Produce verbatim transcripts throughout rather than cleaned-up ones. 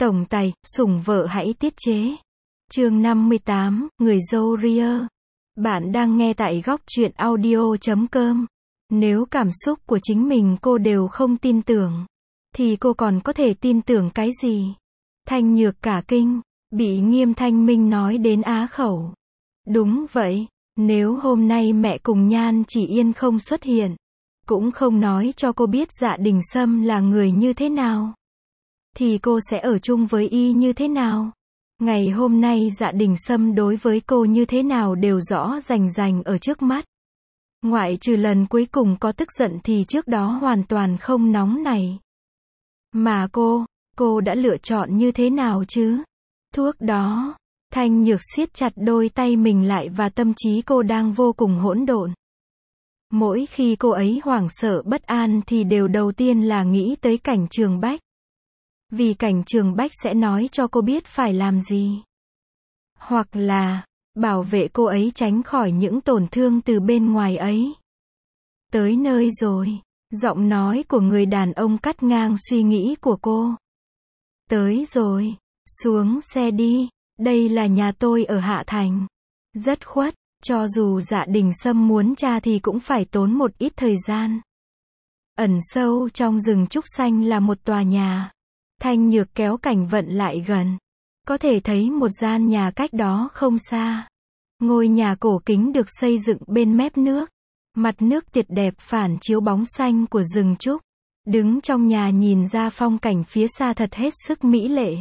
Tổng tài, sủng vợ hãy tiết chế. Chương năm mươi tám, người dâu Ria. Bạn đang nghe tại góc truyện audio chấm com. Nếu cảm xúc của chính mình cô đều không tin tưởng, thì cô còn có thể tin tưởng cái gì? Thanh Nhược cả kinh, bị Nghiêm Thanh Minh nói đến á khẩu. Đúng vậy, nếu hôm nay mẹ cùng Nhan Chỉ Yên không xuất hiện, cũng không nói cho cô biết Dạ Đình Sâm là người như thế nào, thì cô sẽ ở chung với y như thế nào? Ngày hôm nay Dạ Đình Sâm đối với cô như thế nào đều rõ rành rành ở trước mắt. Ngoại trừ lần cuối cùng có tức giận thì trước đó hoàn toàn không nóng nảy. Mà cô, cô đã lựa chọn như thế nào chứ? Thuốc đó. Thanh Nhược siết chặt đôi tay mình lại và tâm trí cô đang vô cùng hỗn độn. Mỗi khi cô ấy hoảng sợ bất an thì đều đầu tiên là nghĩ tới Cảnh Trường Bách. Vì Cảnh Trường Bách sẽ nói cho cô biết phải làm gì. Hoặc là, bảo vệ cô ấy tránh khỏi những tổn thương từ bên ngoài ấy. Tới nơi rồi. Giọng nói của người đàn ông cắt ngang suy nghĩ của cô. Tới rồi. Xuống xe đi. Đây là nhà tôi ở Hạ Thành. Rất khuất. Cho dù Dạ Đình Sâm muốn tra thì cũng phải tốn một ít thời gian. Ẩn sâu trong rừng trúc xanh là một tòa nhà. Thanh Nhược kéo Cảnh Vận lại gần. Có thể thấy một gian nhà cách đó không xa. Ngôi nhà cổ kính được xây dựng bên mép nước. Mặt nước tuyệt đẹp phản chiếu bóng xanh của rừng trúc. Đứng trong nhà nhìn ra phong cảnh phía xa thật hết sức mỹ lệ.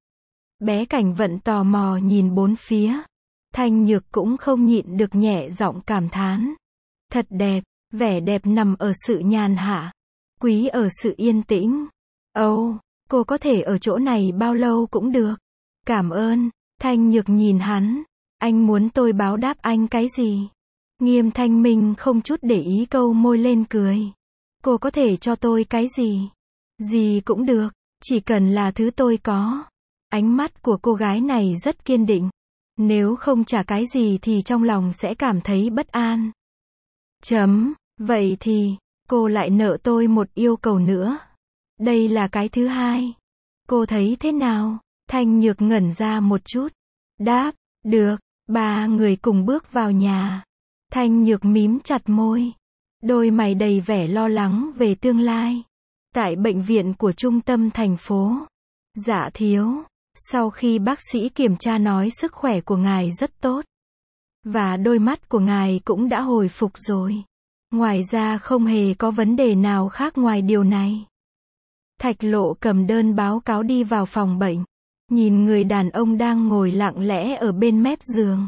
Bé Cảnh Vận tò mò nhìn bốn phía. Thanh Nhược cũng không nhịn được nhẹ giọng cảm thán. Thật đẹp, vẻ đẹp nằm ở sự nhàn hạ. Quý ở sự yên tĩnh. Ồ, oh, cô có thể ở chỗ này bao lâu cũng được. Cảm ơn. Thanh Nhược nhìn hắn. Anh muốn tôi báo đáp anh cái gì? Nghiêm Thanh Minh không chút để ý câu môi lên cười. Cô có thể cho tôi cái gì? Gì cũng được, chỉ cần là thứ tôi có. Ánh mắt của cô gái này rất kiên định. Nếu không trả cái gì thì trong lòng sẽ cảm thấy bất an. Chấm, vậy thì, cô lại nợ tôi một yêu cầu nữa. Đây là cái thứ hai. Cô thấy thế nào? Thanh Nhược ngẩn ra một chút. Đáp, được. Ba người cùng bước vào nhà. Thanh Nhược mím chặt môi. Đôi mày đầy vẻ lo lắng về tương lai. Tại bệnh viện của trung tâm thành phố. Dạ thiếu. Sau khi bác sĩ kiểm tra nói sức khỏe của ngài rất tốt. Và đôi mắt của ngài cũng đã hồi phục rồi. Ngoài ra không hề có vấn đề nào khác ngoài điều này. Thạch Lộ cầm đơn báo cáo đi vào phòng bệnh. Nhìn người đàn ông đang ngồi lặng lẽ ở bên mép giường.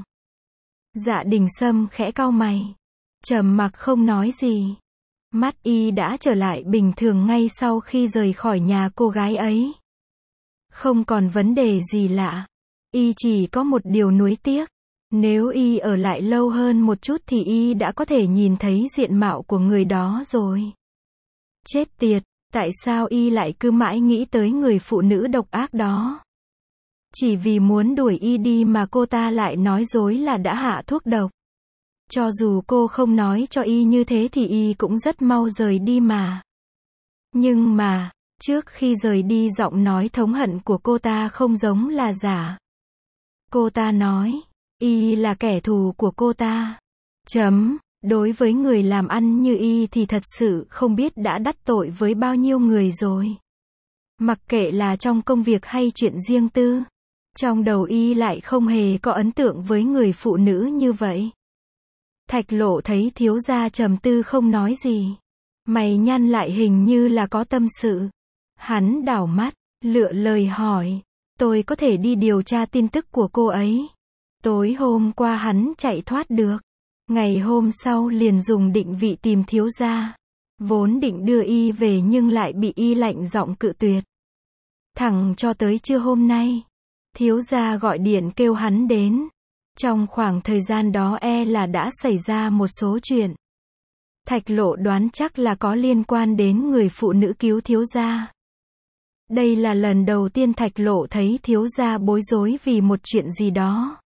Dạ Đình Sâm khẽ cau mày. Trầm mặc không nói gì. Mắt y đã trở lại bình thường ngay sau khi rời khỏi nhà cô gái ấy. Không còn vấn đề gì lạ. Y chỉ có một điều nuối tiếc. Nếu y ở lại lâu hơn một chút thì y đã có thể nhìn thấy diện mạo của người đó rồi. Chết tiệt, tại sao y lại cứ mãi nghĩ tới người phụ nữ độc ác đó? Chỉ vì muốn đuổi y đi mà cô ta lại nói dối là đã hạ thuốc độc. Cho dù cô không nói cho y như thế thì y cũng rất mau rời đi mà. Nhưng mà, trước khi rời đi giọng nói thống hận của cô ta không giống là giả. Cô ta nói, y là kẻ thù của cô ta. Chấm, đối với người làm ăn như y thì thật sự không biết đã đắc tội với bao nhiêu người rồi. Mặc kệ là trong công việc hay chuyện riêng tư. Trong đầu y lại không hề có ấn tượng với người phụ nữ như vậy. Thạch Lộ thấy thiếu gia trầm tư không nói gì. Mày nhăn lại hình như là có tâm sự. Hắn đảo mắt, lựa lời hỏi. Tôi có thể đi điều tra tin tức của cô ấy. Tối hôm qua hắn chạy thoát được. Ngày hôm sau liền dùng định vị tìm thiếu gia. Vốn định đưa y về nhưng lại bị y lạnh giọng cự tuyệt. Thẳng cho tới trưa hôm nay. Thiếu gia gọi điện kêu hắn đến. Trong khoảng thời gian đó e là đã xảy ra một số chuyện. Thạch Lộ đoán chắc là có liên quan đến người phụ nữ cứu thiếu gia. Đây là lần đầu tiên Thạch Lộ thấy thiếu gia bối rối vì một chuyện gì đó.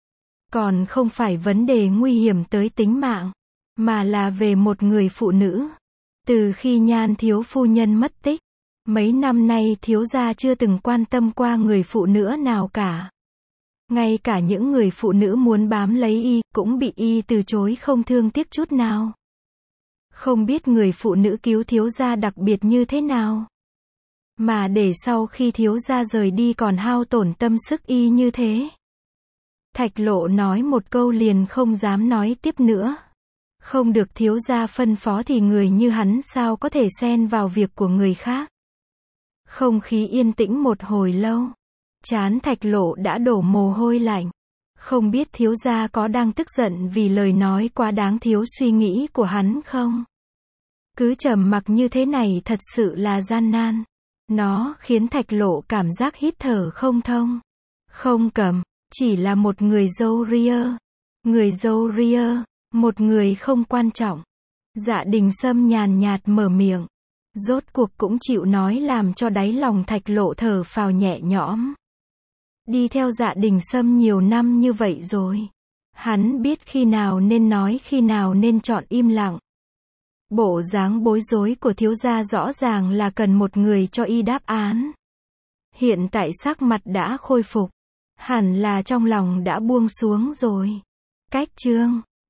Còn không phải vấn đề nguy hiểm tới tính mạng, mà là về một người phụ nữ. Từ khi Nhan thiếu phu nhân mất tích, Mấy năm nay thiếu gia chưa từng quan tâm qua người phụ nữ nào cả. Ngay cả những người phụ nữ muốn bám lấy y, cũng bị y từ chối không thương tiếc chút nào. Không biết người phụ nữ cứu thiếu gia đặc biệt như thế nào, mà để sau khi thiếu gia rời đi còn hao tổn tâm sức y như thế. Thạch Lộ nói một câu liền không dám nói tiếp nữa. Không được thiếu gia phân phó thì người như hắn sao có thể xen vào việc của người khác. Không khí yên tĩnh một hồi lâu. Trán Thạch Lộ đã đổ mồ hôi lạnh. Không biết thiếu gia có đang tức giận vì lời nói quá đáng thiếu suy nghĩ của hắn không? Cứ trầm mặc như thế này thật sự là gian nan. Nó khiến Thạch Lộ cảm giác hít thở không thông. Không cầm, chỉ là một người dâu ria. Người dâu ria, một người không quan trọng. Dạ Đình Sâm nhàn nhạt mở miệng. Rốt cuộc cũng chịu nói làm cho đáy lòng Thạch Lộ thở phào nhẹ nhõm. Đi theo Dạ Đình Sâm nhiều năm như vậy rồi. Hắn biết khi nào nên nói khi nào nên chọn im lặng. Bộ dáng bối rối của thiếu gia rõ ràng là cần một người cho y đáp án. Hiện tại sắc mặt đã khôi phục. Hẳn là trong lòng đã buông xuống rồi. Cách chương